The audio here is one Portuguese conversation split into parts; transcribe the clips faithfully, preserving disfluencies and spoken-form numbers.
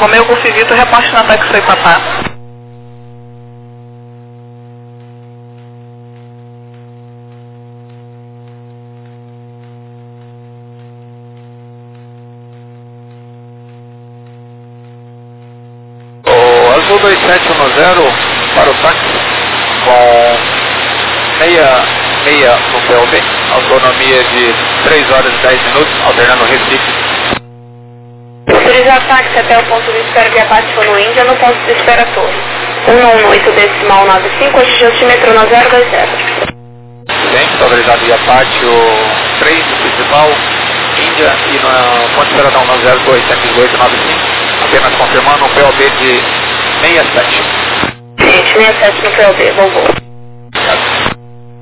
Romeu Golf Vitor, reporte no ataque foi Papá. O Azul dois sete um zero para o táxi com seis seis no P O B, autonomia de três horas e dez minutos, alternando Recife. Autorizar táxi até o ponto de espera de abate no Índia no ponto de espera Torre. um um oito decimal nove cinco, ajuste metrô na zero dois zero. Excelente, autorizado via pátio três do principal, Índia e no ponto de espera não, na zero dois sete oito nove cinco, apenas confirmando o P O B de sessenta e sete. Gente, sessenta e sete no P O B, vovô. Obrigado.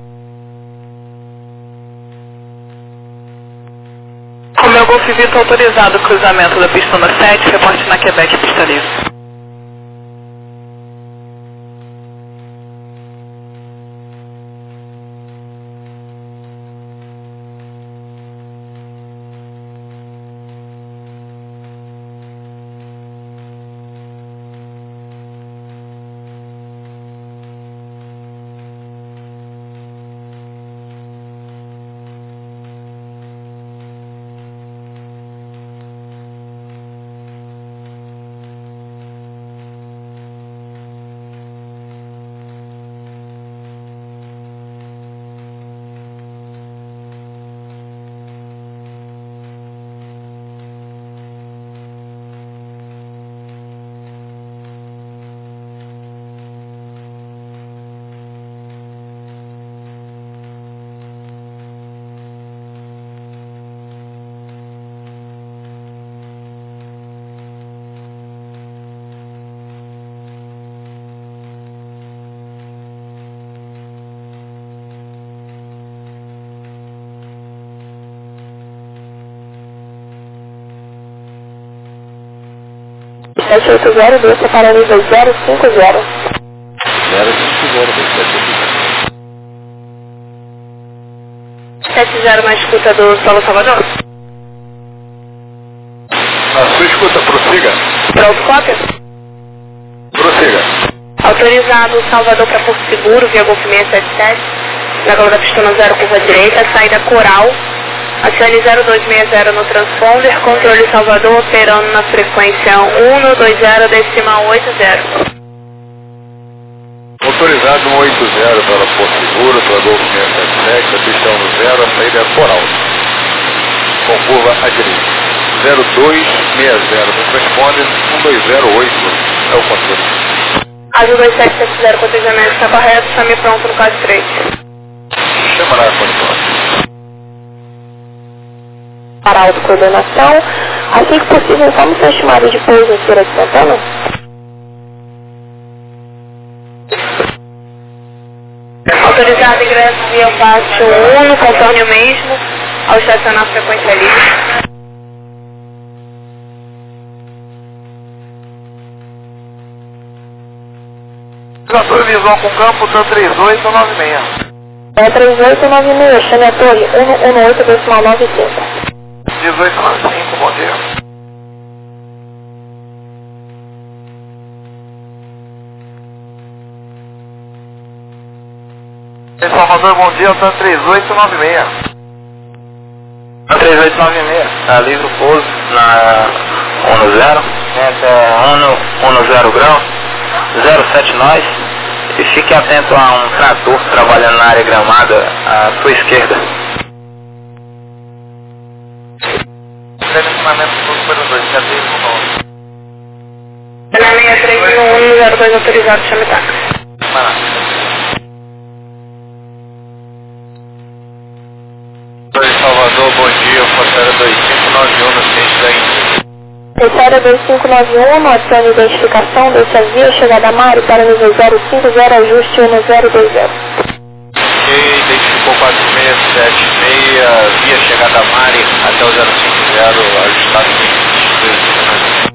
Romeu Golf Vitor, autorizado cruzamento da pista número sete, reporte na Quebec, pista livre. sete oito zero, dois para nível zero cinco zero. zero cinco zero, sete zero na escuta do Solo Salvador. Na sua escuta, prossiga. Pronto, cópia. Prossiga. Autorizado Salvador para Porto Seguro, via Golf seiscentos e setenta e sete. Na Galo da Pistona zero, curva direita, saída Coral. Acione zero dois seis zero no transponder, controle Salvador operando na frequência um dois zero decimal oito zero. Autorizado um oito zero para Porto Seguro, para Golf seiscentos e setenta e sete, a pista um zero, a saída é Coral. Com curva à direita. zero dois seis zero no transponder, um dois zero oito é o controle. Azul dois sete sete zero, cotejamento está correto, chame pronto no caso três. Chamará a controle. Para autocoordenação, assim que possível, como ser chamado de pouso em Feira de Santana? Autorizado ingresso via pátio um, no contorno mesmo, ao estacionar a frequência livre. Trator visual com campo, TAM três oito nove seis. É três oito nove seis, chame a torre um um oito decimal nove cinco. dezoito nove cinco, bom dia. Em Salvador, bom dia, TAM três oito nove seis. três oito nove seis, tá livre o pouso na um zero, até um zero grau, zero sete nós, e fique atento a um trator trabalhando na área gramada à sua esquerda. Direcionamento do operador, já veio com o nome. Na seis três um um zero dois autorizado, chame táxi. Salvador, bom dia, Forçada dois cinco nove um no centro da Índia. Forçada dois cinco nove um, adicione a identificação, deixa a via, chegada a Mari para nível zero cinco zero, ajuste um zero dois zero. Ok, identificou quatro seis sete seis, via chegada a Mari até o zero cinco zero, ajustado em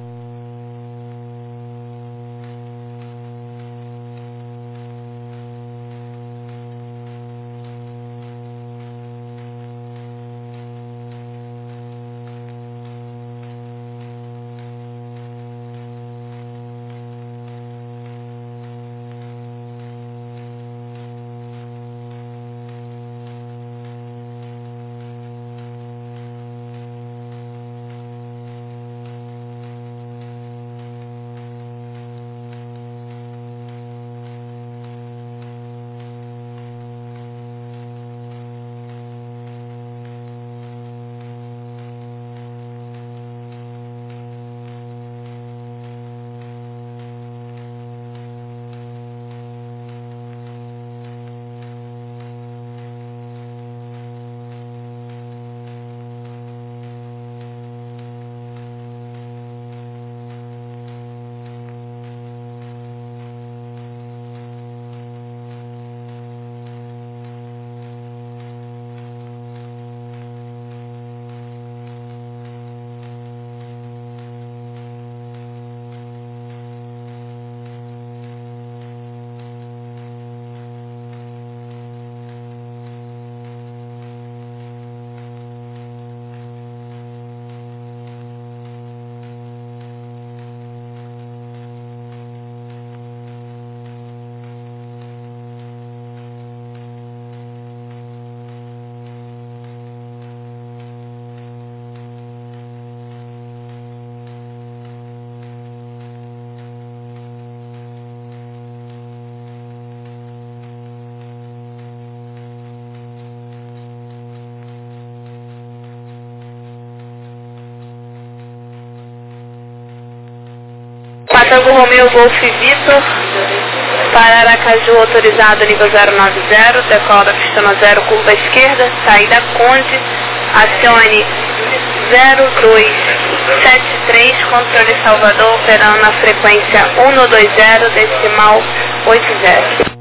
Tango Romeo Golf Vitor, para Aracaju autorizado nível zero nove zero, decola da pista na zero, curva esquerda, saída Conde, acione zero dois sete três, controle Salvador, operando na frequência um dois zero, decimal oito zero.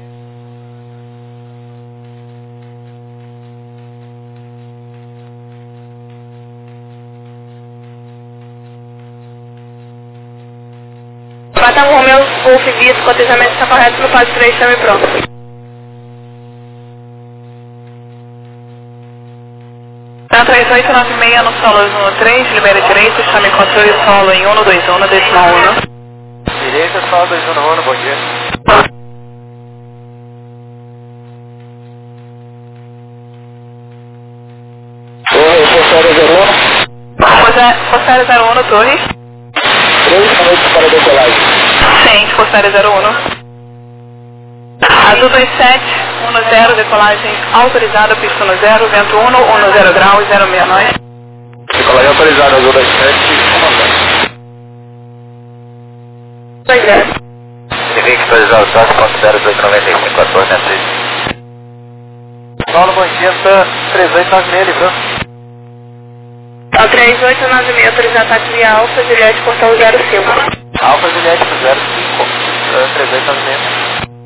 Pata Romeu Golf Vitor, cotejamento está correto no passo três, chame pronto. Tá três oito nove seis no solo um três, libera direito, chame controle solo em um dois um, decimal um. Direita, solo dois um, bom dia. Oi, Forçário zero um. Forçário zero um no Torres. três minutos para decolagem. Sim, Forçário zero um. Azul dois sete, um zero, decolagem autorizada, pista no zero, vento um, um zero grau, zero seis nove. Decolagem autorizada, Azul dois sete, um zero. dois zero. Civic autorizado, só considera oito nove cinco, quatorze, né, três. Paulo Banqueta, três oito nove seis, livrou. Ao três oito nove seis, autorizado ataque via Alfa, Juliette, portão zero cinco. Alfa Juliette zero cinco, três oito nove seis.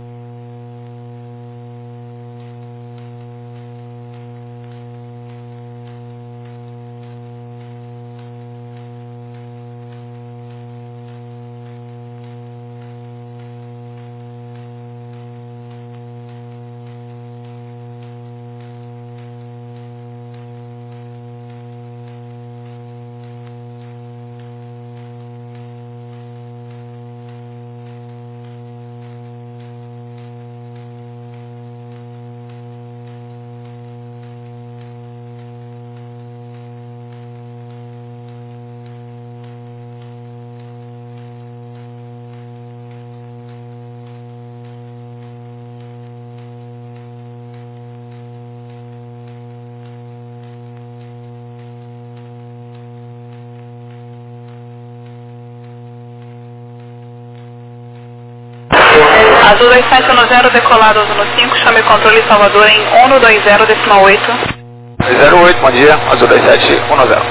Azul dois sete um zero, decolado Azul no cinco, chame controle Salvador em um dois zero, decimal oito. zero oito, bom dia, Azul dois sete um zero.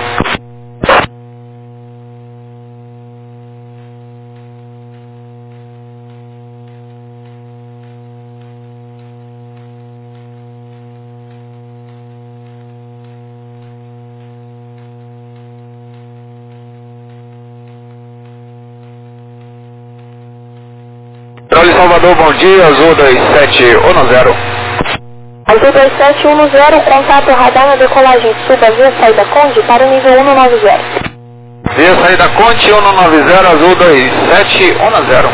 Controle Salvador, bom dia, Azul dois sete um zero. Azul dois sete um zero, contato radar na decolagem, suba via saída Conde para o nível um nove zero. Via saída Conte um nove zero, Azul dois sete um zero.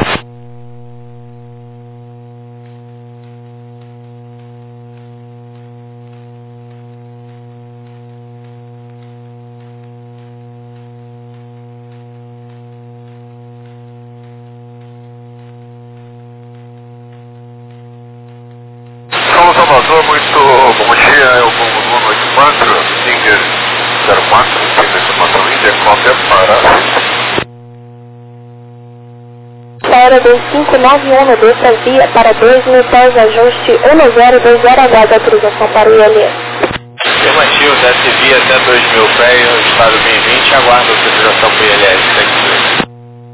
Salvador, muito bom dia, é o Congo um oito quatro, Singer zero quatro, tem informação Índia, cópia para... Para dois cinco nove um, desça via para dois mil pés, ajuste um zero dois zero H, autorização para o I L S. Afirmativo, desce via até dois mil pés, no estado B vinte, aguarda a autorização para o I L S.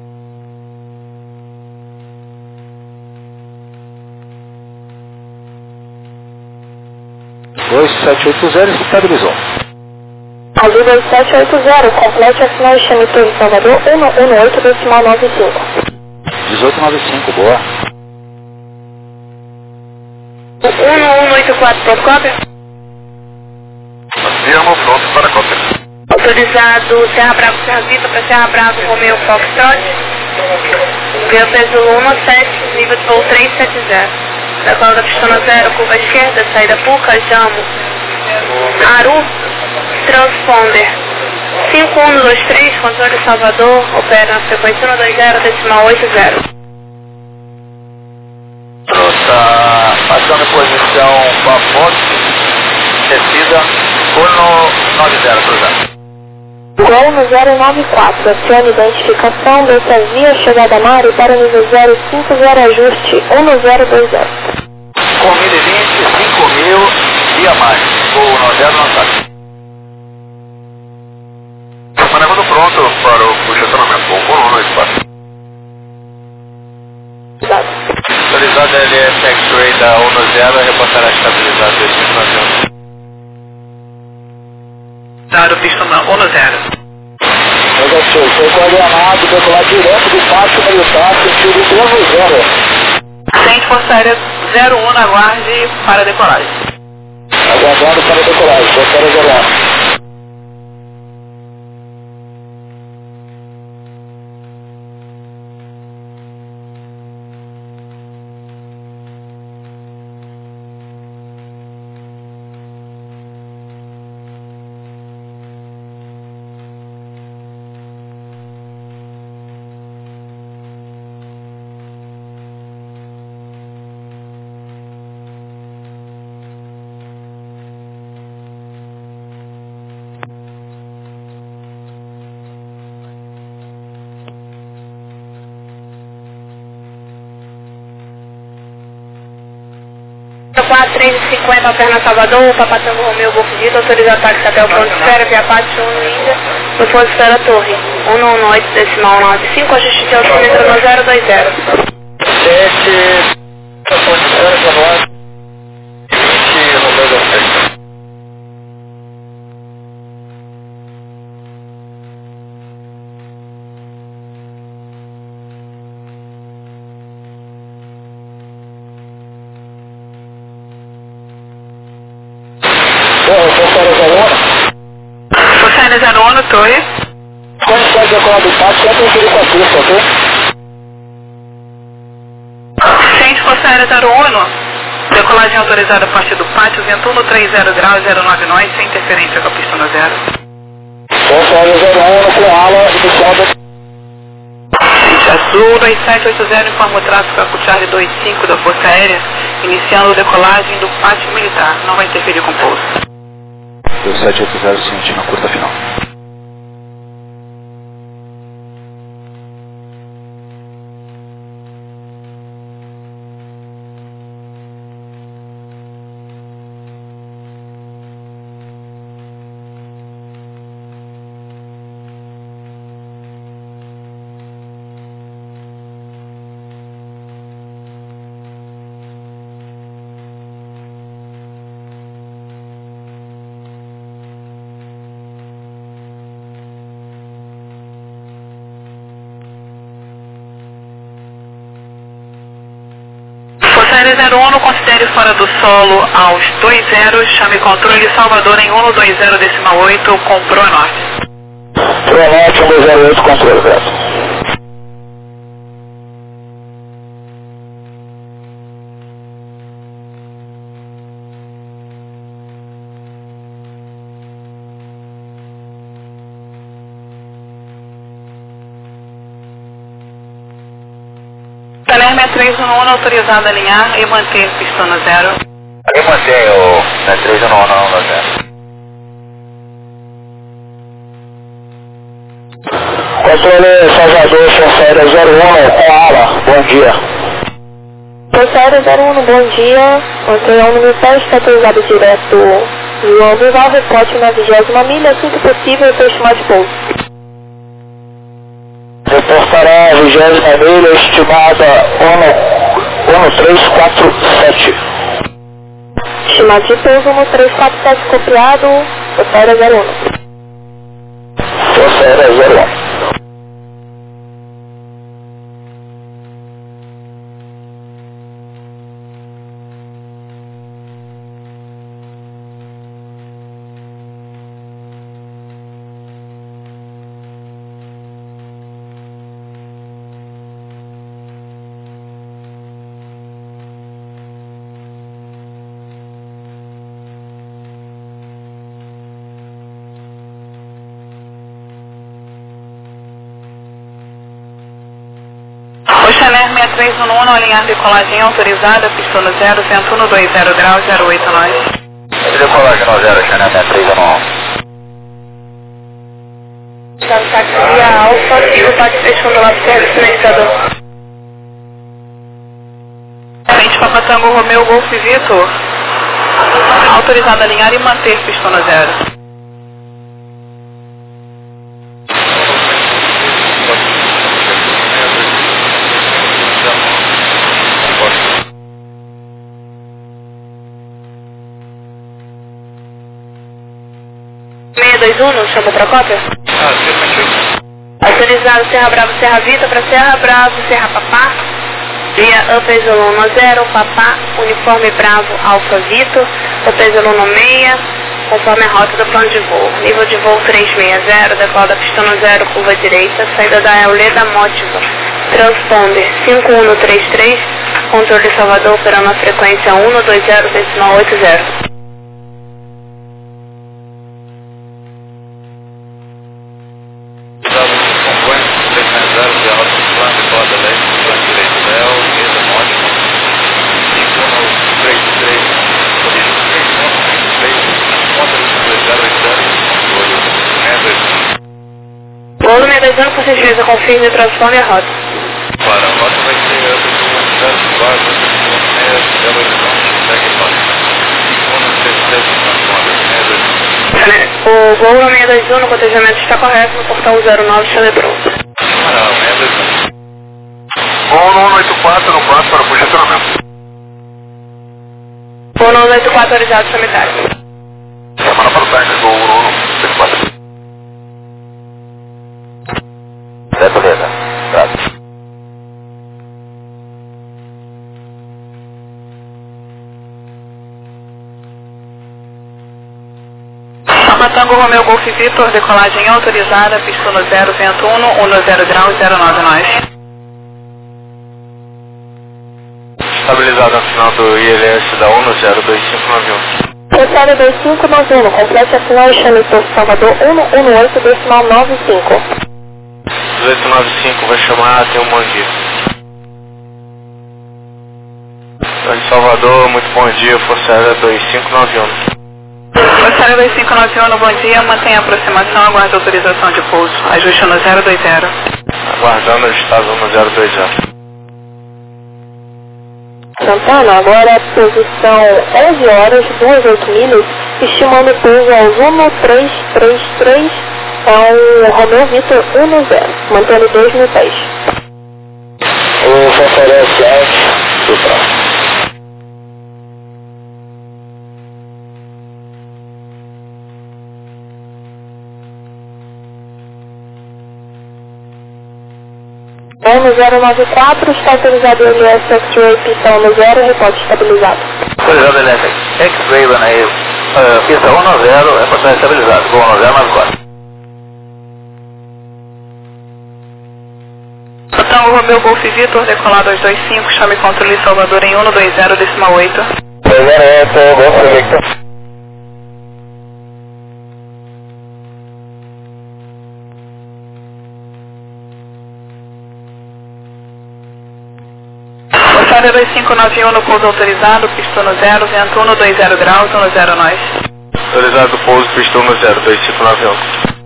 dois sete oito zero, estabilizou. Azul dois sete oito zero, complete a sinal e chame Torre Salvador um um oito, decimal nove cinco. dezoito nove cinco, boa. um um oito quatro, pronto, cópia? Afirmo, pronto para cópia. Autorizado Serra Bravo, Serra Vitor para Serra Bravo, Romeo Foxtrot. Ganhou peso um sete, nível de voo três sete zero. Decola da pistona zero, curva esquerda, saída Puca, Jamo, Aru, transponder. cinco um dois três, controle Salvador, opera na frequência um dois zero, decimal oito zero. Está passando posição com a ponte, descida um nove zero, cruzado. Gol no zero nove quatro, acione identificação dessa via chegada na área para nível zero cinco zero, ajuste um no zero dois zero. Com mil e vinte, cinco mil, via mais. Voo no zero lançado. Manevando pronto para o estacionamento. Voo por um, espaço. Estabilizado L S X-Ray da um no zero, reportará estabilizado destino no avião. Dado pista um no zero. Negociou, foi coordenado, decolar direto do pátio militar, sentido um no zero. Centro Força Aérea zero um na guarde para decolagem. Aguardando para decolagem, Força Aérea zero um. quatro três cinquenta, Alterna Salvador, Papatango Romeu, Golfo Dito, autorizado táxi até o ponto de esfera, via Pátio um no Índia, no ponto de esfera Torre, um no oito, decimal nove cinco, ajuste de altímetro no zero dois zero. sete, ponto de esfera, dezenove, vinte, no dois zero sete. Força Aérea zero um no Torre. Quando está decolado do pátio, só conferir com a pista, ok? Centro Força Aérea zero um no. Decolagem autorizada a partir do pátio, vento um no três zero graus, zero nove nós, sem interferência com a pista no zero. Força Aérea zero um com ala inicial da... Azul dois sete oito zero, informa o tráfego a Charlie dois cinco da Força Aérea, iniciando decolagem do pátio militar. Não vai interferir com o pouso. dois sete oito zero, ciente na curta final. Força Aérea zero um, no considere fora do solo aos dois zeros, chame controle Salvador em um no dois zero decimal oito, com Pro Norte. Pro Norte, um dois zero oito, controle, graças. Palermo três um um, autorizado a alinhar e manter pista no zero. Alguém mantém o três um um no zero. Controle Salvador, Força Aérea zero um, com ala, bom dia. Força Aérea zero um, bom dia. Antena um no teste, está autorizado direto João Duval, reporte na vigésima milha, assim que possível, para estimar de pouso. Reportará a vigésima milha, estimada um no três quatro sete. Estimado de pouso no três quatro sete, copiado, Força Aérea zero um. Força Aérea zero um. Chanel seis três um um, alinhar decolagem autorizada, pista no zero, vento um no dois zero graus, zero oito nós. Decolagem no zero, Chanel seis três um um. possível, pode fechando lá pro serviço sinalizador. Frente Papa Tango Romeu Golf Vitor. Autorizado a alinhar e manter pistão no zero. seis dois um, chama para cópia? Ah, sim, Autorizado Serra Bravo, Serra Vita para Serra Bravo, Serra Papá. Via Up Exolono zero, Papá, Uniforme Bravo, Alfa Vitor, Up Exolono seis, conforme a rota do plano de voo. Nível de voo trezentos e sessenta, decola da pista no zero, curva direita, saída da Euleda Mótiva. Transponder cinco um três três, controle Salvador operando a frequência um dois zero decimal oito zero. Voo seis dois um, com certeza, confirme o transforme e a rota. Para a rota vai ser zero quatro, Belo Horizonte, segue O voo seis dois um no cotejamento está correto no portão zero nove, Chalebron. Para o seis dois um. Voo nove oito quatro no quatro para o posicionamento. Voo nove oito quatro, autorizado sanitário. Semana para o táxi, voo nove oito quatro. Certo, beleza. Graças. Papa Tango Romeu Golf Vitor, decolagem autorizada, pista no zero, vento um, um zero grau, zero nove nós. Estabilizado no final do I L S da um zero dois cinco nove um. Pessoal dois cinco nove um, complete a final Chame Salvador um um oito decimal nove cinco. dezoito nove cinco vai chamar, tem um bom dia. Em Salvador, muito bom dia, Força Aérea dois cinco nove um. Força Aérea dois cinco nove um, bom dia, mantenha a aproximação, aguarde autorização de pouso. Ajuste no zero dois zero. Aguardando o estado no zero dois zero. Santana, agora a posição onze horas, duas oito milhas, estimando o pouso aos um três três três, é um Romeu Vitor um zero, mantendo dois mil pés. O Força Aérea sete, Supra. um zero nove quatro, está autorizado o L S X-Ray, pistão no zero, reporte estabilizado. Autorizado L S X-Ray, aí, uh, pista um zero, é para estar estabilizado, voo um zero nove quatro. Tango Romeu Golf Vitor, decolado aos dois cinco, chame controle Salvador em um dois zero decimal oito. dois zero oito, Golf Victor. Força Aérea dois cinco nove um no pouso autorizado, pista no zero, vento um dois zero graus, um zero nós. Autorizado pouso, pistão no zero dois cinco nove um.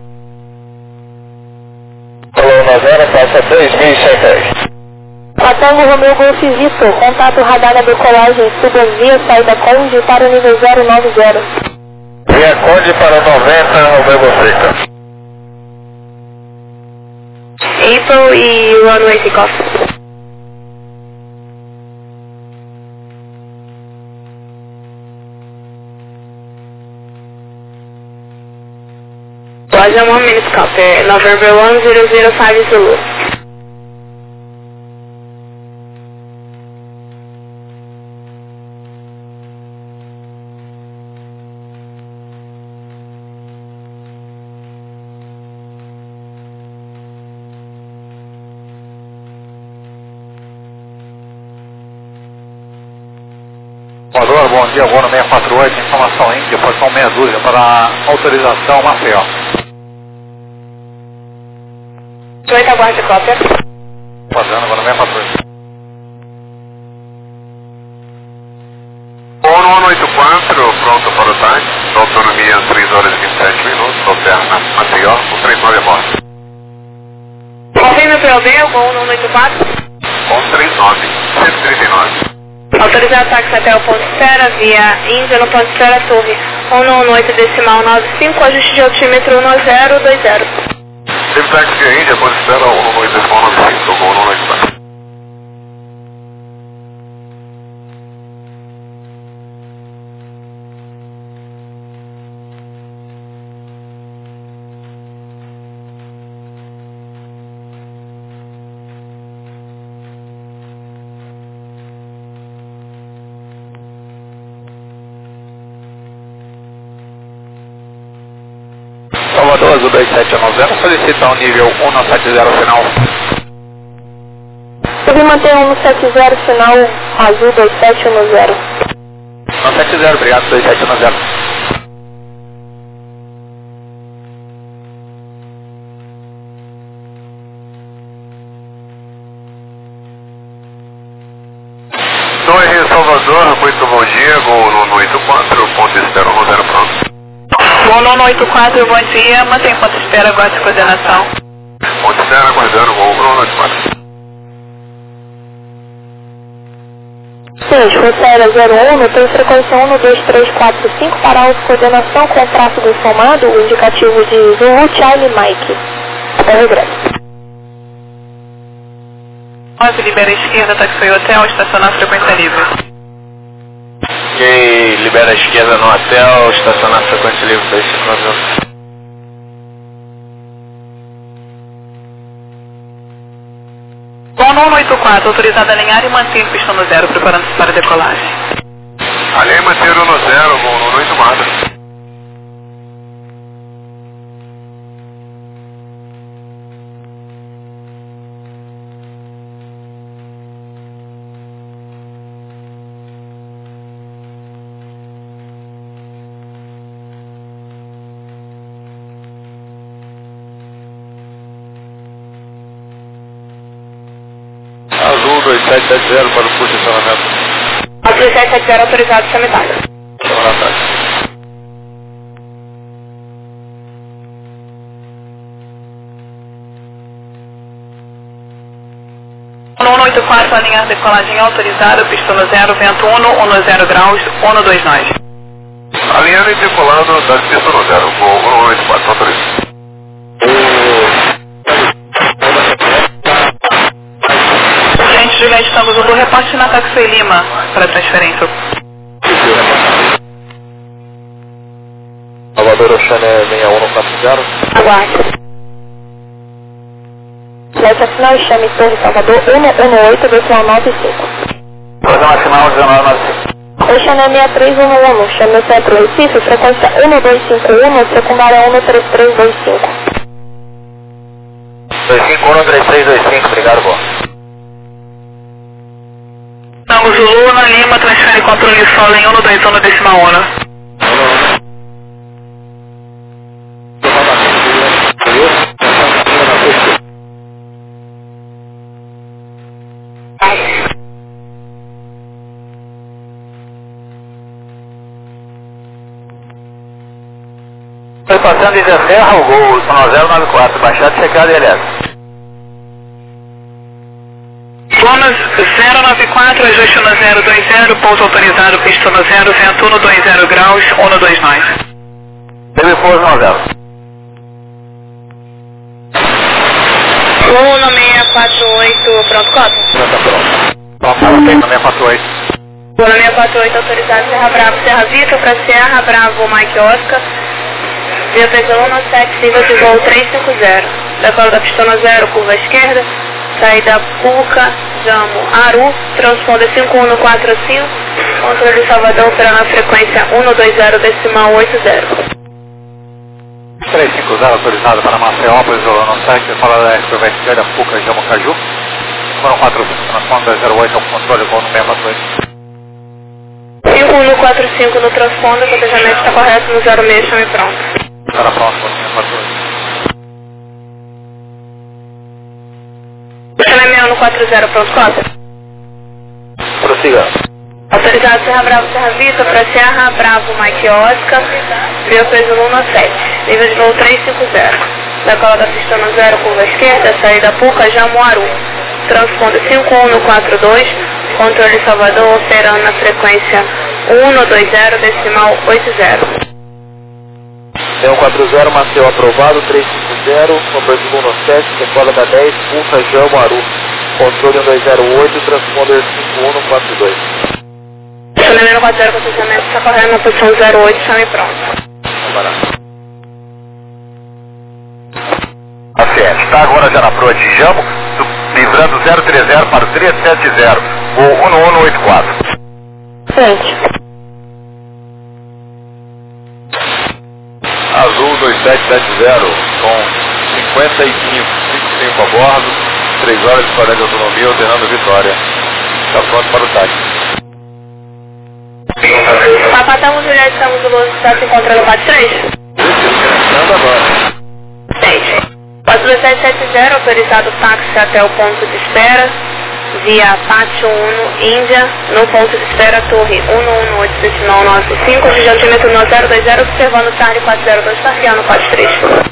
Falou na zero, passa dois mil e cem pés. Patango Romeu Golf Vitor, contato radar na decolagem, suba via saída Conde para o nível zero nove zero. Via Conde para noventa, Romeu Golf Victor. April e runway takeoff. Roger, one minute copy, November one zero zero five Zulu. Salvador, bom dia, voo no seis quatro oito, informação Índia, posição meia dúzia para autorização Maceió. oito, aguarde cópia. Fazendo, vou no seis quatro oito. Voo no oito quatro, pronto para o táxi, autonomia três horas e vinte e sete minutos, Alterna Maceió, o três nove a bordo. Centro B, Gol um oito quatro. um três nove, cento e trinta e nove. Autorizado táxi até o ponto espera, via Índia no ponto espera, torre um nove oito decimal nove cinco, ajuste de altímetro um zero dois zero. Teve táxi via Índia, ponto espera um nove oito decimal nove cinco, tocou um nove oito quatro. Salvador, Azul dois sete nove zero, solicita o nível um nove sete zero final. Eu vim manter um sete zero final, Azul dois sete um zero. um sete zero, obrigado, dois sete um zero. Torre Salvador, muito bom dia, Gol um oito quatro, ponto espera um zero pronto. Gol um oito quatro, bom dia, mantém ponto espera, aguarde coordenação. Ponto espera, aguardando, Gol um oito quatro. Sim, Força Aérea zero um, tem frequência um dois três quatro cinco para alta coordenação com tráfego somado, o indicativo de Zulu Charlie Mike. Até regresso. nove, libera a esquerda, táxi hotel, estacionar frequência livre. Ok, libera a esquerda no hotel, estacionar frequência livre dois cinco nove zero. Gol um oito quatro, autorizado a alinhar e manter pista no zero, preparando-se para a decolagem. Alinha e manter no zero, Gol um oito quatro. Azul dois sete sete zero para o posicionamento. Azul dois sete sete zero autorizado, chame táxi. Chama na táxi. um oito quatro, alinhar decolagem autorizada, pista no zero, vento um, um zero graus, um dois nove. Alinhando e decolando da pista no zero, Gol um oito quatro, autorizado. Gente, Juliette, estamos no reporte na Taxi Lima para transferência. Salvador Oceana seis um quatro zero. Aguarde. Leve a final e chame Torre Salvador um um oito decimal nove cinco. Programa maximal um nove nove cinco. Oceana seis três um um, chame o Centro Recife, frequência um dois cinco um, secundária um três três dois cinco. dois cinco um três três dois cinco, obrigado, bom. Estamos Zulu na Lima, transfere controle solo em um dois um decimal um. Foi passando de Serra, o Gol zero nove quatro, baixado, checado e alerta. Bônus zero nove quatro, ajuste no zero dois zero, pouso autorizado, pista no zero, vento um dois zero graus, um dois nove. Teve pouso no zero. um seis quatro oito, pronto, cota? Já está pronto. Pronto, tem também quatro oito. um seis quatro oito, autorizado, Serra Bravo, Serra Vitor, para Serra Bravo, Mike Oscar. Via Peso um sete, nível de voo três cinco zero. Decola da pista no zero, curva esquerda. Saída Puca, Jamo, Aru, transponder cinco um quatro cinco. Controle Salvador, operando a frequência um dois zero decimal oito zero. três cinco zero autorizado para Maceiópolis, no site, fala da curva esquerda, Puca, Jamo, Caju. Número quatro cinco, transponder zero oito, ao controle, Gol no seis quatro oito. cinco um quatro cinco no transponder, o cotejamento está correto no zero seis, chame pronto. Estará pronto, Gol no seis quatro oito. Chame seis um quatro zero, pronto, cota? Prossiga. Autorizado Serra Bravo, Serra Vitor, para Serra Bravo, Mike Oscar. Via Peso um sete, nível de voo três cinco zero. Decola da pista no zero, curva esquerda, saída Puca, Jamuaru. Transponder cinco um quatro dois, controle Salvador, operando na frequência um dois zero, decimal oito zero. C um quatro zero, Maceu aprovado, três cinco zero, cobertura um no sete, decola da dez, Puca, Jamuaru. Controle um dois zero oito, transponder cinco um quatro dois. Estacionamento quatro zero, processamento está correndo na posição zero oito, chame pronto. Paciente, está agora já na proa de Jamo, livrando zero três zero para o três sete zero, voo um um oito quatro. Sente. Azul dois sete sete zero, com cinquenta e cinco, cinquenta e cinco a bordo, três horas e quarenta de autonomia, alternando Vitória. Está pronto para o táxi. Papa Tango Juliette, Tango Zulu, está se encontrando no quatro três? Entrando agora. Sente. quatro dois sete sete zero, autorizado o táxi até o ponto de espera, via Pátio um, Índia, no ponto de espera, torre um um oito, decimal nove cinco, gentilmente no zero dois zero, observando o Charlie quatro zero dois, parqueando quatro três.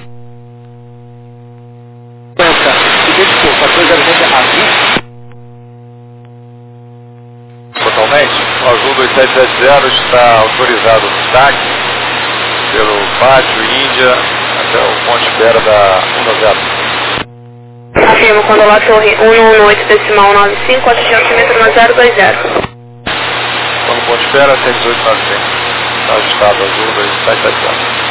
Totalmente, o Azul dois sete sete zero está autorizado no táxi pelo Pátio Índia até o ponto de espera da um zero. Afirmo, quando lá torre um um oito, decimal nove cinco, gentilmente no zero dois zero. Quando o ponto de espera, cento e dezoito novecentos. Está ajustado Azul dois sete sete zero.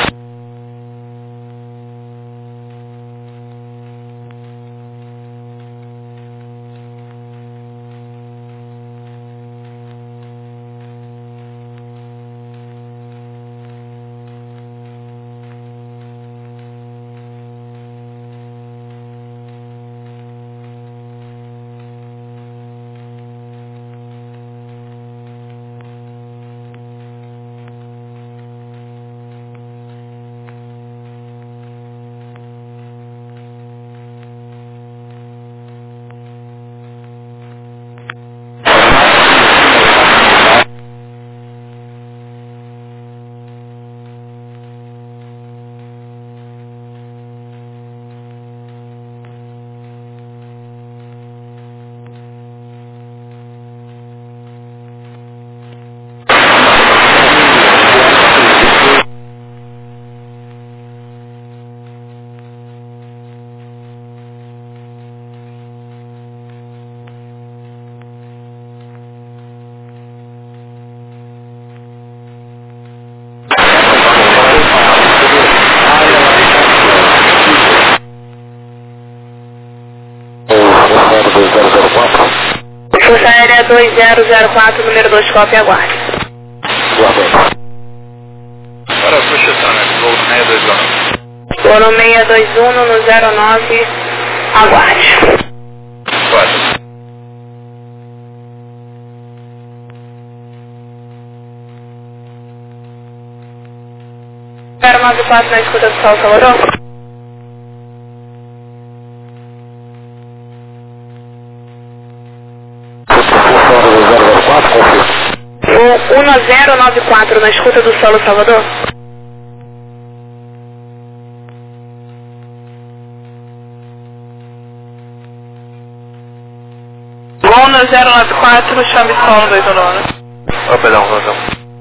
Força Aérea dois zero zero quatro, número dois, cópia, aguarde. Para a projeção, né? Voo no seis dois um. Vou no seis dois um no zero nove, aguarde. Pode. zero nove quatro na escuta do Sol Salvador. O um zero nove quatro na escuta do Solo Salvador. um zero nove quatro, chame Solo dois um nove. Oh, perdão, perdão.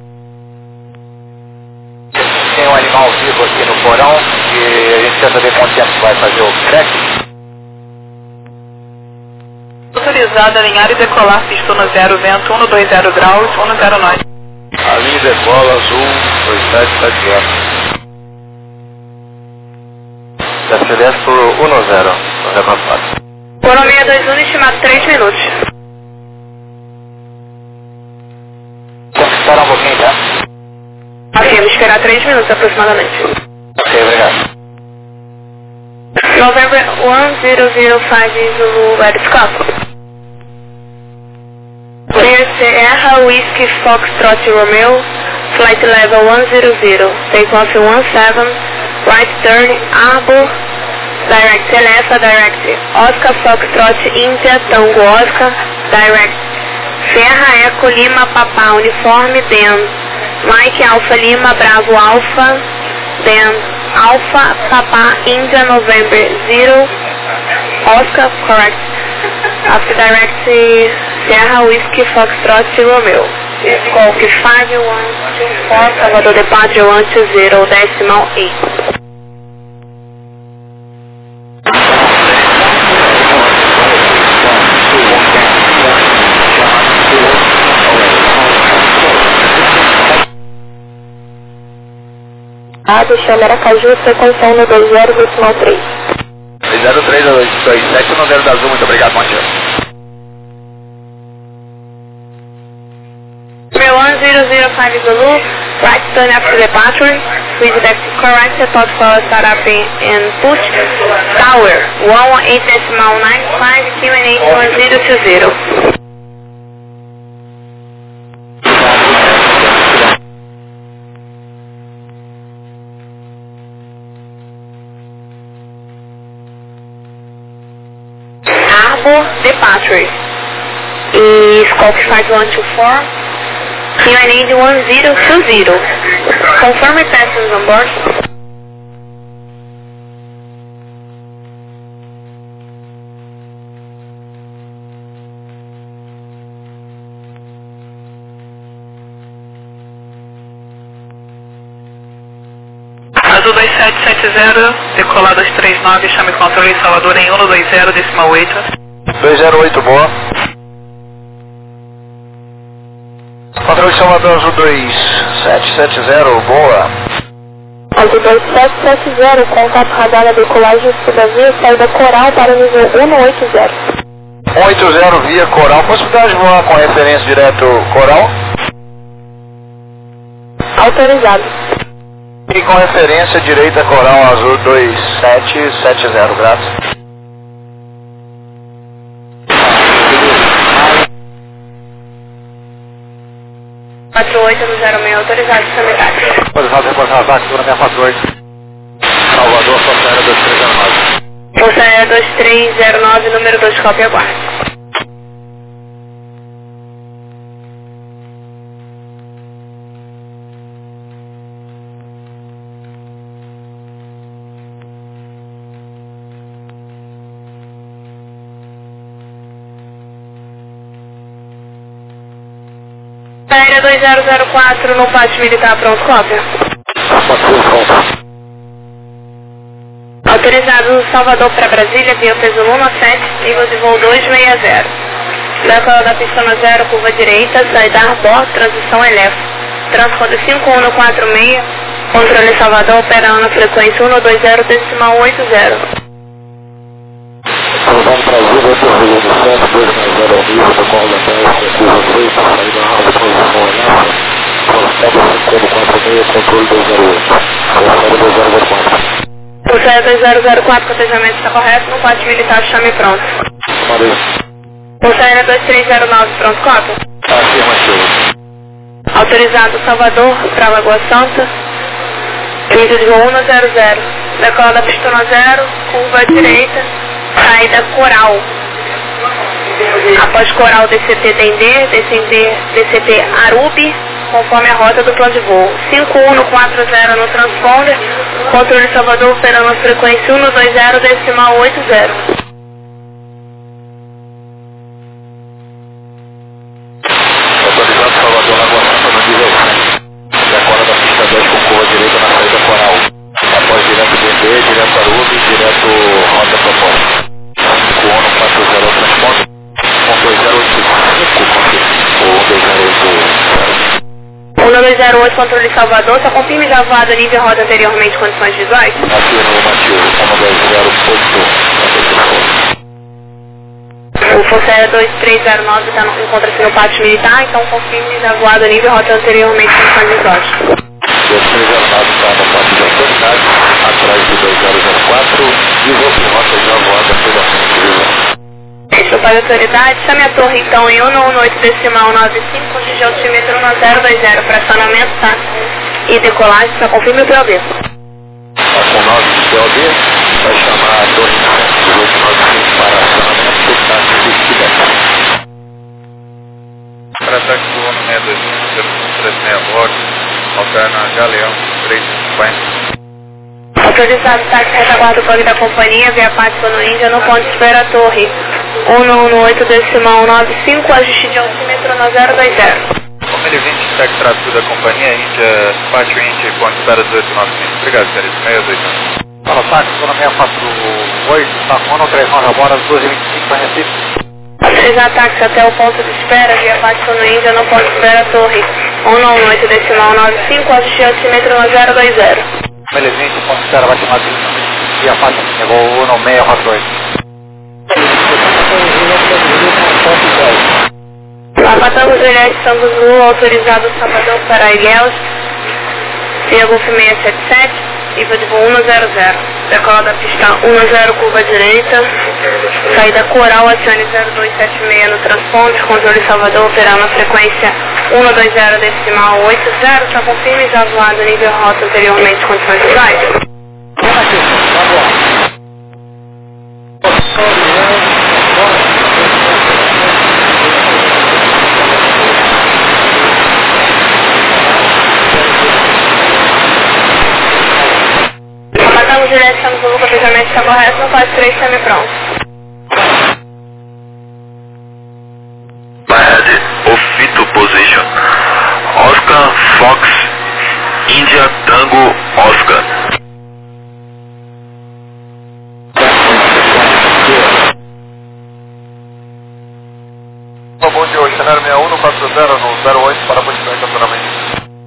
Tem um animal vivo aqui no porão e a gente tenta ver quanto tempo vai fazer o crack. Autorizado a alinhar e decolar pista no zero, vento um dois zero graus, um zero nove. A linha decola azul dois sete sete zero. Desce desce por um zero, não é passado. Foram seis dois um, estimado três minutos. Temos que esperar um pouquinho, tá? Ok, vou esperar três minutos aproximadamente. Ok, obrigado. November one zero zero five Zulu, Redescope. Clear Sierra Whiskey Foxtrot Romeo, flight level one zero zero, takeoff one seven, right turn, Arbor, direct Telefa, direct Oscar Foxtrot India, Tango Oscar, direct Sierra Eco Lima Papa Uniforme, then Mike Alpha Lima Bravo Alpha, then Alpha Papa India November zero Oscar, correct. After direct Sierra Whiskey Foxtrot Romeo. Squawk five one two four, Salvador Departure one two zero, decimal eight. Chama Aracaju, sequência um dois zero, decimal três. zero três dois sete, no zero da Azul, muito obrigado, bom dia. one zero zero five Zulu, right turn after departure, please exit correct, top for startup and push, tower, one one eight decimal nine five, Q N eight one zero two zero. Departure is Squawk five one two four, Q N eight one zero two zero. Confirm your passengers on board. Azul dois sete sete zero, decolar dois três nove, chame controle Salvador em um dois zero, decimal oito. dois zero oito, boa. Controle Salvador, Azul dois sete sete zero, boa. Azul dois sete sete zero, contato radar da decolagem Cidadania, saída Coral para nível um oito zero. um oito zero via Coral, possibilidade de voar com referência direto Coral? Autorizado. E com referência direita Coral Azul dois sete sete zero, graças. quatro oito zero seis, autorizado, sanidade. Autorizado, reportar ataque, segura minha quatro oito. Salvador, Força Aérea dois três zero nove. Força Aérea dois três zero nove, número dois, cópia aguarda. Aérea dois zero zero quatro, no pátio militar, pronto, cópia. Autorizado Salvador para Brasília, via peso Luna sete, nível de voo dois seis zero. Decola da pista no zero, curva direita, saída Arbor, transição Elef. Transponder cinco um quatro seis, controle Salvador, operando na frequência um dois zero, decimal oito zero. Salvador Brasília, Rio de sete, dois seis zero ao nível, decola da dez, curva direita, saída Arbor, transição Elef. Transponder cinco um quatro seis, controle dois zero oito. Controle dois zero zero quatro. Força dois zero zero quatro, cotejamento está correto, no pátio militar, chame pronto. Valeu. Força Aérea dois três zero nove, pronto, cópia. Afirmativo. Autorizado Salvador para Lagoa Santa, nível de voo um zero zero. Decola da pista no zero, curva direita, saída Coral. Após Coral, D C T Dendê, D C T Arubi, conforme a rota do plano de voo. cinco um quatro zero no transponder, controle Salvador operando a frequência um dois zero, decimal oito zero. Autorizado Salvador Lagoa Santa no nível cem. Decola da pista dois com curva direita na saída Coral. Após direto D D, direto Arubi, direto rota proposta. cinco um quatro zero transponder, um dois zero oito cinco, ou um dois zero oito zero. um dois zero oito, controle Salvador, só confirme já voado nível roda anteriormente, condições visuais? Afirmativo, um dois zero oito. O Força Aérea dois três zero nove tá no, encontra-se no pátio militar, então confirme já voado nível rota anteriormente, condições visuais. dois três zero nove está no pátio de autoridade, atrás de dois zero zero quatro, nível de rota já voada anteriormente, visual. Deixa para a autoridade, chame a torre então em um um oito decimal nove cinco, de altímetro um zero dois zero, fracionamento, tá? E decolagem, só confirme o P O B. Tá com nove de P O B, vai chamar a torre de oito nove cinco para acionamento, tá de para ataque do ano seis dois um, zero três seis a bordo, alterna Galeão três cinquenta. Autorizado táxi retaguarda do bug da companhia, via Pátio no Índia, no ponto de espera Torre um um oito decimal nove cinco, ajuste de altímetro no zero dois zero. Como ele vinte, táxi traduzido da companhia, Índia, Pátio Índia, ponto de espera dezoito nove cinco. Obrigado, senhor. seis dois zero. Fala, táxi, estou na seis quatro oito, tá um três nove agora, às doze e vinte e cinco, para Recife. Autorizado táxi até o ponto de espera, via Pátio no Índia, no ponto de espera Torre um um oito decimal nove cinco, ajuste de altímetro no zero dois zero. Como ele vinte, ponto de espera, vai chamar via Pátio, chegou um seis quatro oito. Lapatanga Juliette Santos Lula, autorizado Salvador para Ilhéus, via Golf seis sete sete, I V A de voo um zero zero. Decola da pista um zero, curva direita, saída Coral, acione zero dois sete seis no transponder, controle Salvador, operando a frequência um dois zero decimal oito zero, está confirme já voado nível rota anteriormente, condições de flight. Juliette Santos Lula, o fechamento está correto, no quatro três semi-pronto. Ahead of Fito position. Oscar Fox India Tango Oscar. Bom dia, hoje, cenário seis um no quatro zero no zero oito para a posição de estacionamento.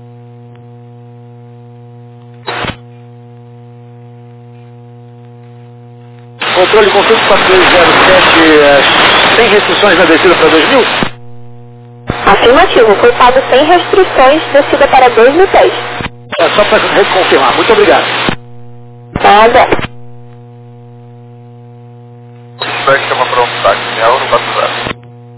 Controle consulta quatro dois zero sete, sem restrições na descida para dois mil? Afirmativo, foi pago sem restrições, descida para dois mil e dez. É só para reconfirmar, muito obrigado. Nada. Feedback chama para um táxi, seis um no quatro zero.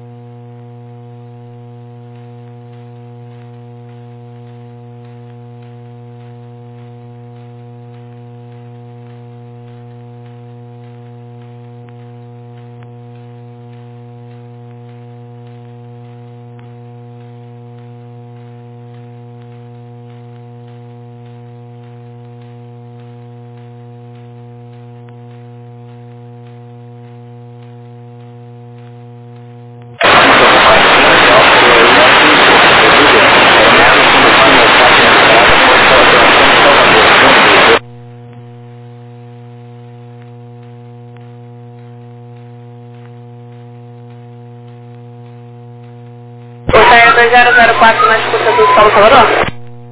dois zero zero quatro na escuta do Solo Salvador.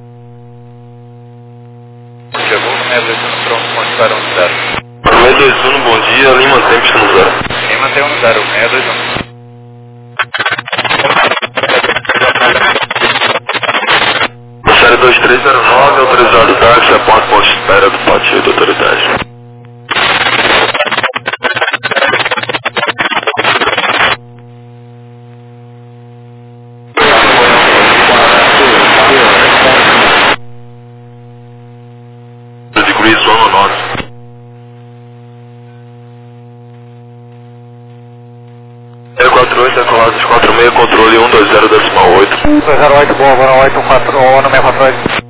Chegou no seis dois um, pronto, ponto de espera um zero. seis dois um, bom dia, Lima Tempest no zero. Lima tem um zero, seis dois um. Série dois três zero nove, autorizado táxi, aponta ponto de espera do pátio da autoridade. quatro oito, decolados quatro seis, controle um dois zero decimal oito. dois zero oito, boa, boa, oito quatro, no seis quatro oito.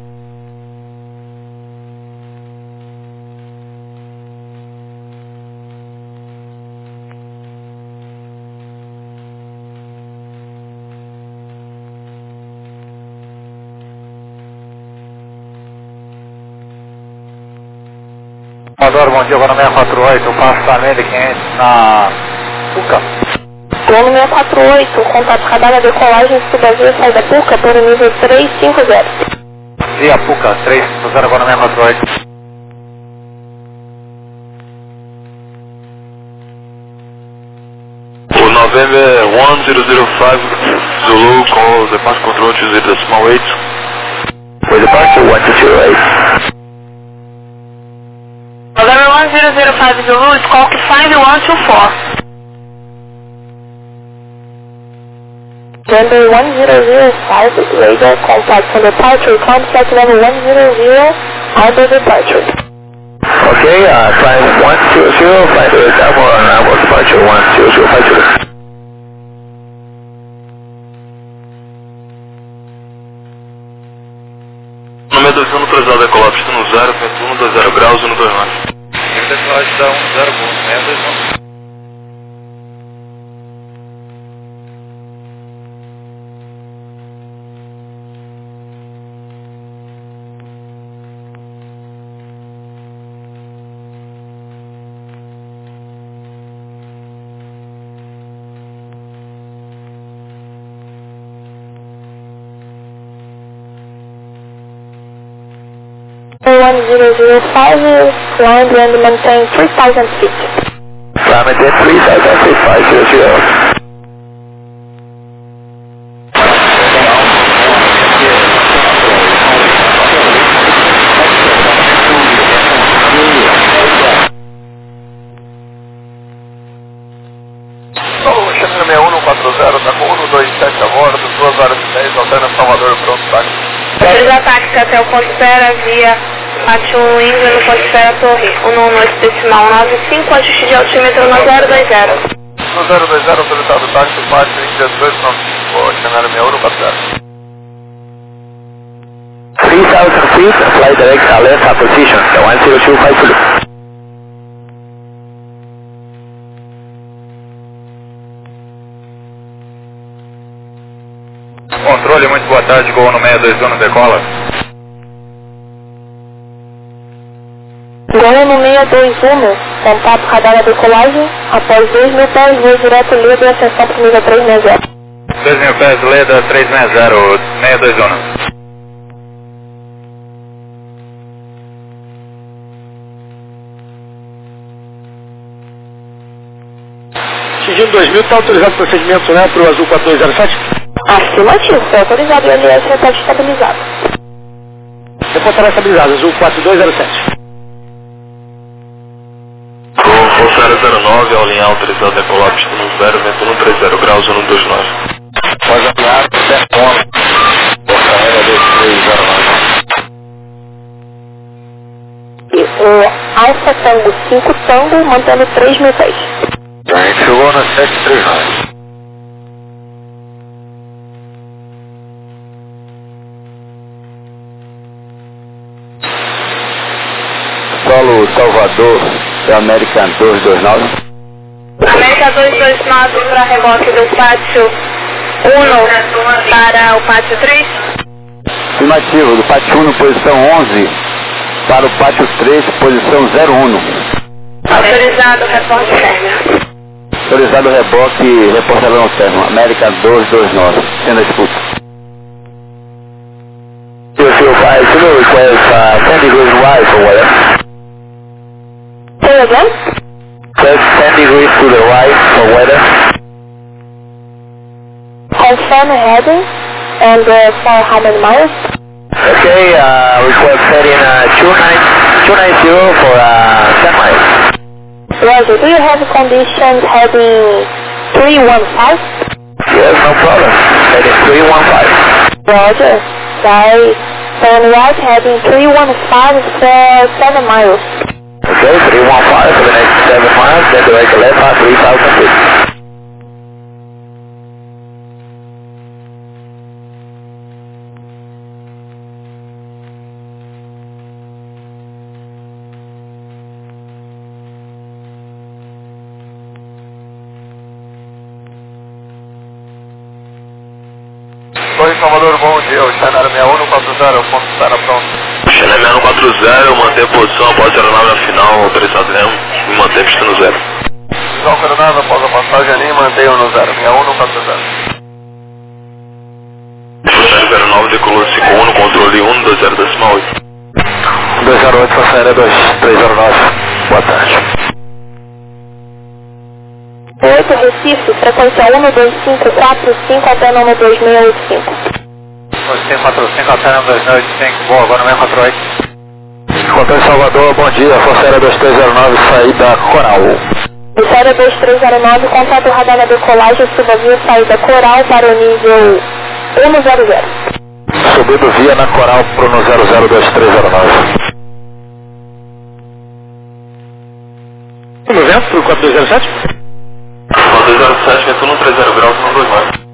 Salvador, bom dia, agora seis quatro oito, passo também de quinhentos na Puca. Plano seis quatro oito, contato radar na decolagem, Subazia, saída Puca, para o nível três cinco zero. Via Puca, três cinco zero, agora seis quatro oito. O November one zero zero five, Zulu, call the pass control to zero decimal eight. For the pass one two zero eight. November one zero zero five Zulu, Squawk five one two four. November one zero zero five, radar contact from departure, contact level one zero zero, harbor departure. Okay, uh, five one zero zero, five zero double, and I will departure one zero zero five zero. Número dois um, autorizado a decolar, pista no zero, vento um dois zero graus, decolagem da um zero seis dois um. one zero zero five, land and maintain three thousand feet. Climb at three thousand feet, five zero zero. sessenta e um, quatro zero, tá com um dois sete a bordo, duas horas e dez, alterna Salvador, pronto, táxi. Três ataques até o ponto espera via Pátio um Índio no ponto espera Torre. um um oito decimal nove cinco, ajuste de altímetro no zero dois zero. No zero dois zero, autorizado táxi, Pátio Índia dois nove cinco, cenário sessenta e um, quatro zero. three thousand feet, fly direct Alessa position, the one zero two five two. Controle, muito boa tarde, Gol no seis dois um, decola. Gol no seis dois um, contato radar na decolagem, após dois mil pés, voo direto Leda, ascensão para nível três seis zero. dois mil pés, Leda, três seis zero, seis dois um. Sigilo dois mil, está autorizado o procedimento, né, para o Azul quatro dois zero sete? Afirmativo, foi autorizado o L S já está estabilizado. Reportará estabilizado, Azul quatro dois zero sete. Gol zero zero nove, alinhar autorizado decolar, pista no zero, vento um três zero graus, um dois nove. Pode alinhar, certo, Força Aérea dois três zero nove. E o Alfa Tango cinco Tango, mantendo três mil pés. A gente chegou na sete três nove. Solo Salvador, da American dois dois nove. América dois dois nove para reboque do pátio um para o pátio três. Afirmativo, do pátio um, posição onze, para o pátio três, posição zero um. Autorizado, reporte término. Autorizado o reboque, reportador termo, América dois dois nove, sendo a disputa. zero five, zero request uh, ten degrees right for weather. Say again? Request ten degrees to the right for weather. Confirm heading and uh, for how many miles? Okay, uh, request heading uh, two ninety for uh, ten miles. Roger, do you have conditions heading three one five? Yes, no problem. Heading three one five. Roger, sorry. Turn right heading three one five for seven miles. Okay, three one five for the next seven miles, then direct left at three thousand feet. Oi, Salvador, bom dia, o cenário sessenta e um, quatro zero, ponto espera pronto. China sessenta e um quatro zero, manter a posição após a aeronave na final, autorizado mesmo, e manter pista no zero. Visão coordenada após a passagem ali, mantenha no zero, sessenta e um, quatro zero. zero zero nove, decolou cinco um, no controle um dois zero decimal oito. dois zero oito, Força Aérea dois três zero nove, boa tarde. oito Recife, frequência um dois cinco quatro cinco até nove dois seis oito cinco. dois cinco quatro cinco até dois seis oito cinco, boa, agora seis quatro oito. Controle Salvador, bom dia, Força Aérea dois três zero nove, saída Coral. Vitória dois três zero nove, contato radar na decolagem, suba via saída Coral para o nível um zero zero. Subindo via na Coral pro no zero zero dois três zero nove. No vento, pro quatro dois zero sete? quatro dois zero sete, vento um três zero graus, um dois nove.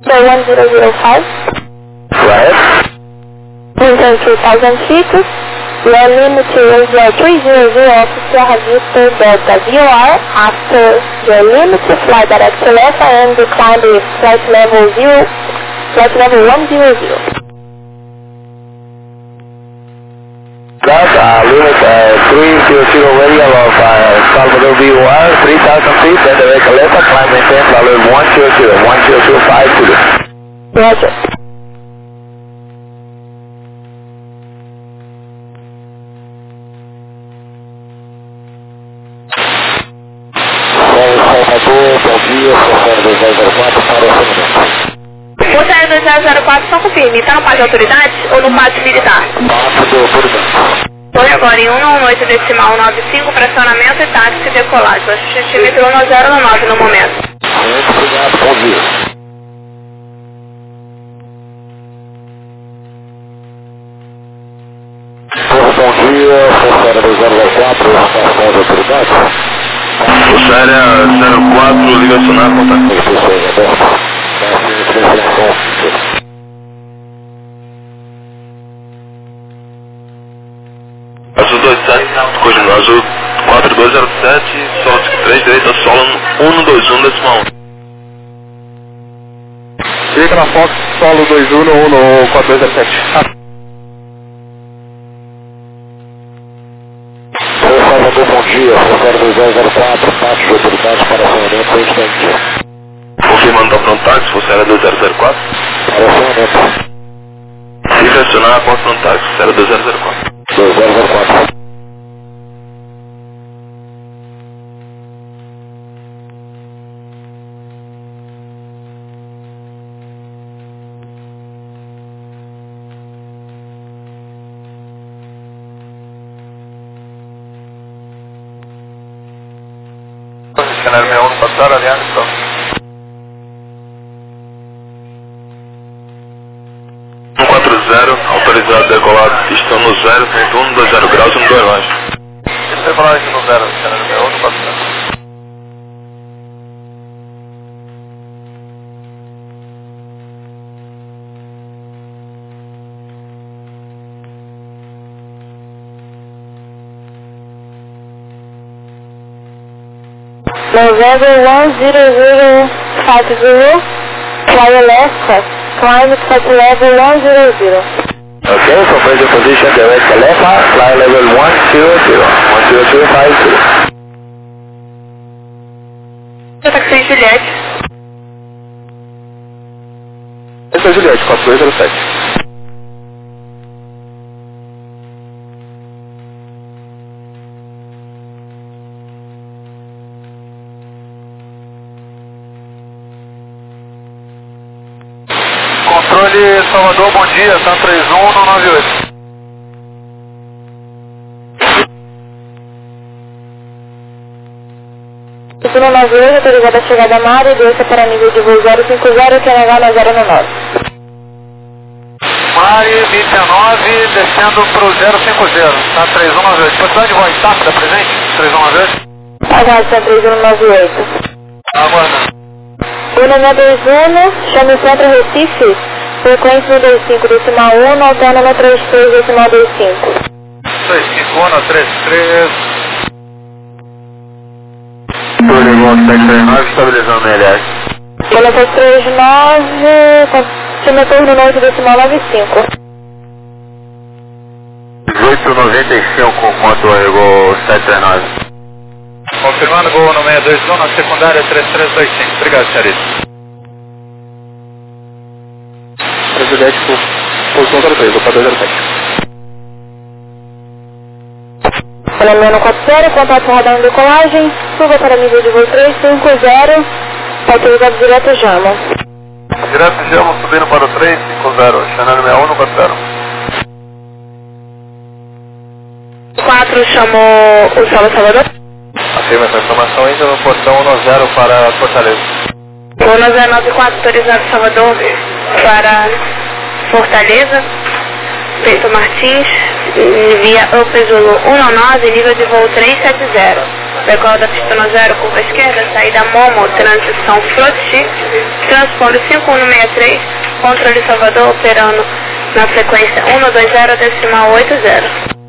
The one zero zero five. Go ahead. Winter two thousand feet. Your limit is uh, three hundred of Sierra Vista Delta V O R. After your limit, fly direct to left and climb the flight level zero, flight level one zero zero. Got uh, limit uh, three hundred radial of uh, Salvador V O R, three thousand feet, then direct to left, climb maintain flight level one zero zero, one zero zero five zero. Roger. Bom dia, Forçado dois zero zero quatro para o acionamento. Forçado dois zero zero quatro, só confirme, está no pátio de autoridade ou no pátio militar? Pátio de autoridade. Torre agora em um nove oito decimal nove cinco para acionamento e táxi e decolagem. Baixo centímetro um zero nove no momento. Muito obrigado, bom dia. Bom dia, Forçado dois zero zero quatro, estação de autoridade. Força Aérea zero quatro, liga acionar, contato. Azul dois sete, corrigindo, Azul quatro dois zero sete, solo três, direita, solo um dois um decimal um. Liga na Fox, solo dois um no um no quatro dois zero sete. Salvador, bom dia, Força dois zero zero quatro, pátio de autoridade para acionamento instante. Confirmando a Frontax, Força Aérea dois zero zero quatro. Para acionamento. Se pressionar com a Frontax, Força Aérea dois zero zero quatro. dois zero zero quatro. Cenário sessenta e um, passar, aliás, então. um quatro zero, autorizado decolar, pistão no zero, vento um dois zero graus, um dois mais. Isso é falar aqui no zero, cenário sessenta e um, passar. November one zero zero five zero, fly Alaska, climb flight level one zero zero. Okay, so present position, direct to left, fly level one zero zero, one zero zero five zero. Taxi Juliette. Esse é Juliette, quatro dois zero sete. Controle Salvador, bom dia, São três um no nove oito. Destino nove oito, autorizada a chegada a área e desça para nível de voo zero cinco zero, que é negar na zero nove. Mari, dezenove, descendo para o zero cinco zero, São três um nove oito. Possibilidade de voz táxi da presente? três um nove oito. Aguarde São três um nove oito. Aguardando. Unama dois um, chame Centro Recife, frequência dois cinco decimal um, autônoma trinta e três decimal vinte e cinco. dois cinco um, trinta e três. Torre igual sete três nove, estabilizando L S. Bola sete três nove, chame turno oito decimal nove cinco. dezoito noventa e cinco, quanto igual sete três nove. Confirmando gol no seis dois um, na secundária três três dois cinco. Obrigado, senhorita. Presidente, posição zero três, quatro dois zero sete. Fenômeno quatro zero, contato rodando decolagem, suba para nível de voo três cinco zero, autorizado direto Jama. Direto Jama, subindo para o três cinco zero, Chanel sessenta e um no quatro zero. quatro chamou o Salva Salvador. Afirma essa informação, entra no portão um zero para Fortaleza. um zero nove quatro, autorizado Salvador para Fortaleza. Peito Martins, via Up Zulu um nove, nível de voo três sete zero. Decola da pista no zero, curva esquerda, saída Momo, transição Froti, transponder cinco um seis três, controle Salvador operando na frequência um dois zero decimal oito zero.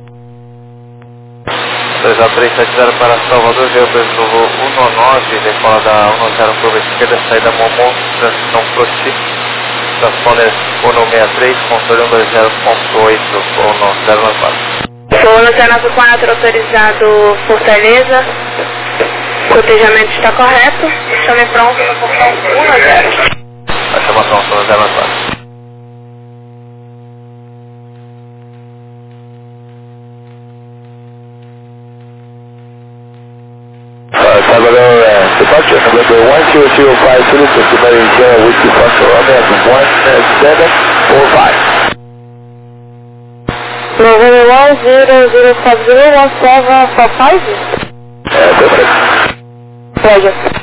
dois A três sete zero para Salvador, veio preço do voo um nove, decola da um zero, curva esquerda, saída Momo, transição Froti, transponder um seis três, controle um dois zero ponto oito, um zero nove quatro. Voo no zero nove quatro, autorizado Fortaleza. Cotejamento está correto. Chame pronto no portão um zero. A chamação no zero nove quatro. Salvador, uh, departure number one zero zero five zero, Cincinnati Interior, Whiskey Foxtrot, Romeo, one seven four five. November one zero zero five zero one seven four five? Uh, perfect. Pleasure.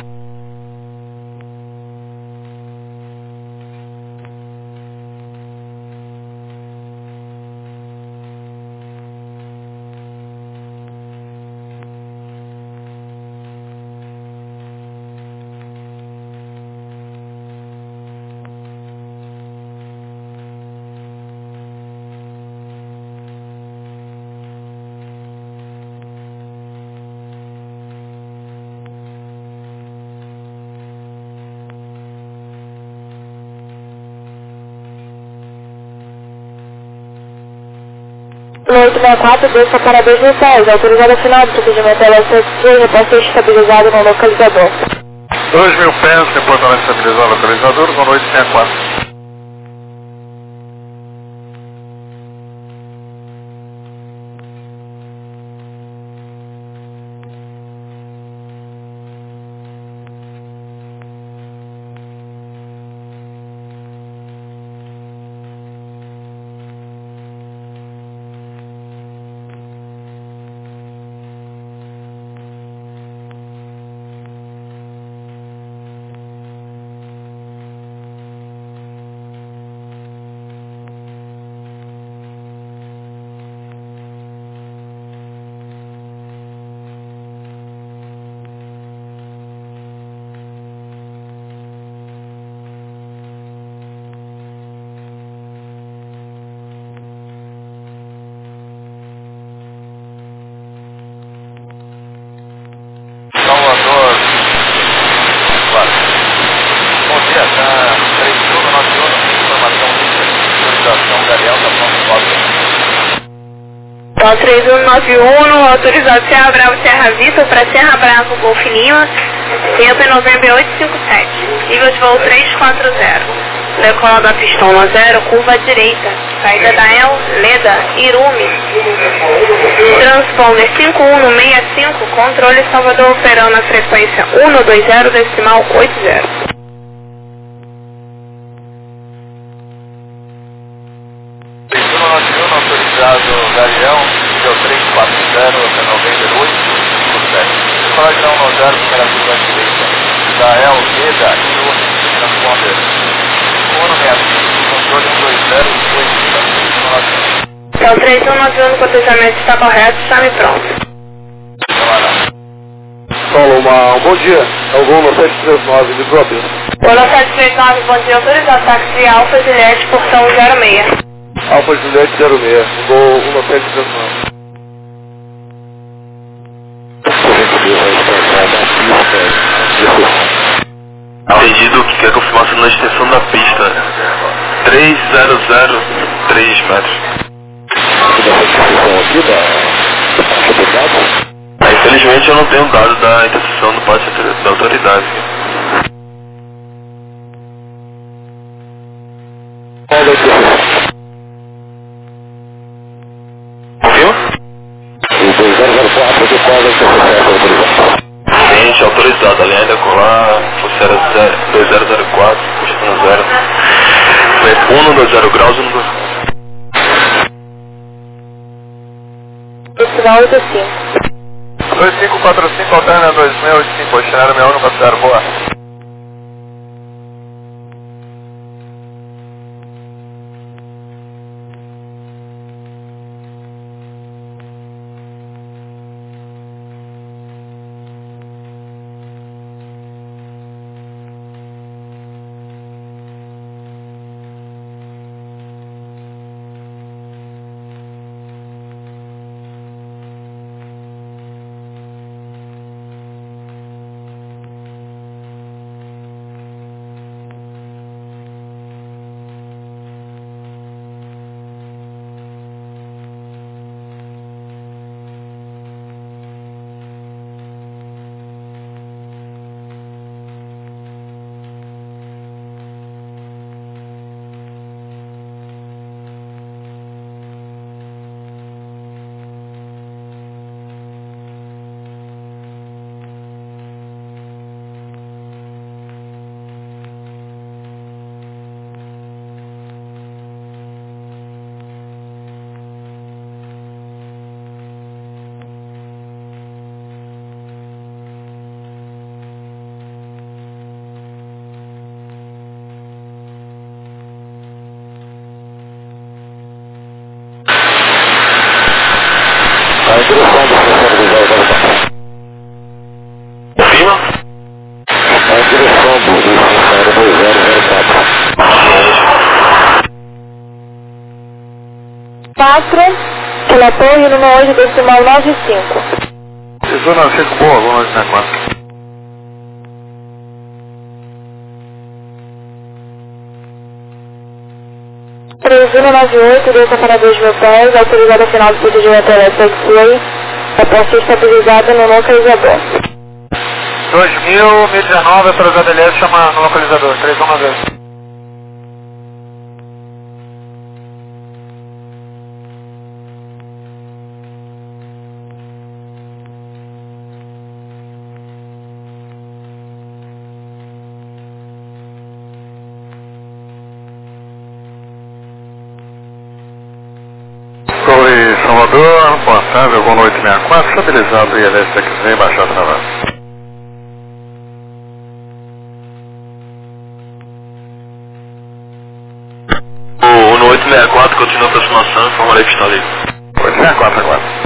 oito seis quatro, desça para dois mil pés, autorizado final do procedimento L S S, reposta estabilizado no localizador. dois mil pés, reportando estabilizado no localizador, com oito seis quatro. Salvador, quatro. Bom dia, tá três um nove um, informação de autorização Galeão da Ponte quatro. Então, três um nove um, autorizado Serra Bravo, Serra Vitor para Serra Bravo, Golf Lima, tempo em novembro oito cinco sete, nível de voo três quatro zero. Decola da pista um zero, curva direita, saída da El, Leda, Irume, transponder cinco um seis cinco, controle Salvador operando na frequência um dois zero decimal oito zero. três um nove um, autorizado Galeão, nível três quatro zero, até novembro oito cinco sete. Galeão um zero, primeira curva direita, da El, Leda, Irume, transponder um seis cinco, controle um dois zero oito cinco. Então, três um nove um, o cotejamento está correto, chame pronto. Solomon, bom dia. É o voo no sete três nove de Brooklyn. Voo no sete três nove, bom dia, autorizado táxi Alfa Juliette, portão zero seis. Alfa Juliette zero seis, voo no sete três nove. Pedido que quer confirmação na extensão da pista. três zero zero três metros. Ah, infelizmente eu não tenho dado da interseção do parte da autoridade. Confirma? Gente, autorizado, a linha decolar, fosse dois zero zero quatro, custo no zero. Foi um dois zero graus e um dois zero. Portugal oito cinco. dois cinco quatro cinco, alterna dois seis oito cinco, itinerário meu um, quatro zero, boa. quatro, pela torre número hoje decimal nove cinco. Zona cinco, boa, vamos na quatro. três um nove oito, desça para dois mil pés, autorizada final do procedimento elétrico X-Ray, a posse estabilizada no localizador. dois mil, mil e dezenove, autorizada L S, chama no localizador, três um nove oito. Sobre Salvador, boa tarde, voo no oito seis quatro, estabilizado I L S X-Ray, baixar a travada. O no oito seis quatro continua a aproximação, informarei que está livre. oito seis quatro agora.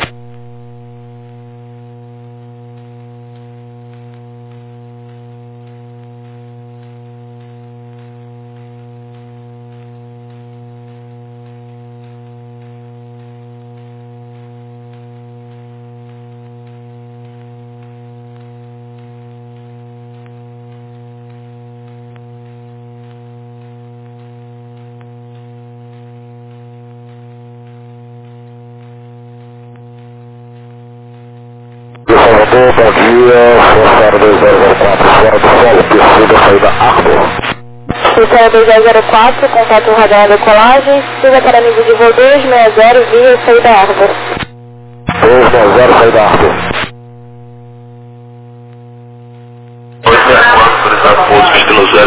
Salvador, bom dia, Forçado dois zero zero quatro, fora do solo, precisa saída Arbor. Forçado dois zero zero quatro, contato radar decolagem, siga para nível de voo dois seis zero via saída Arbor. dois seis zero, saída Arbor.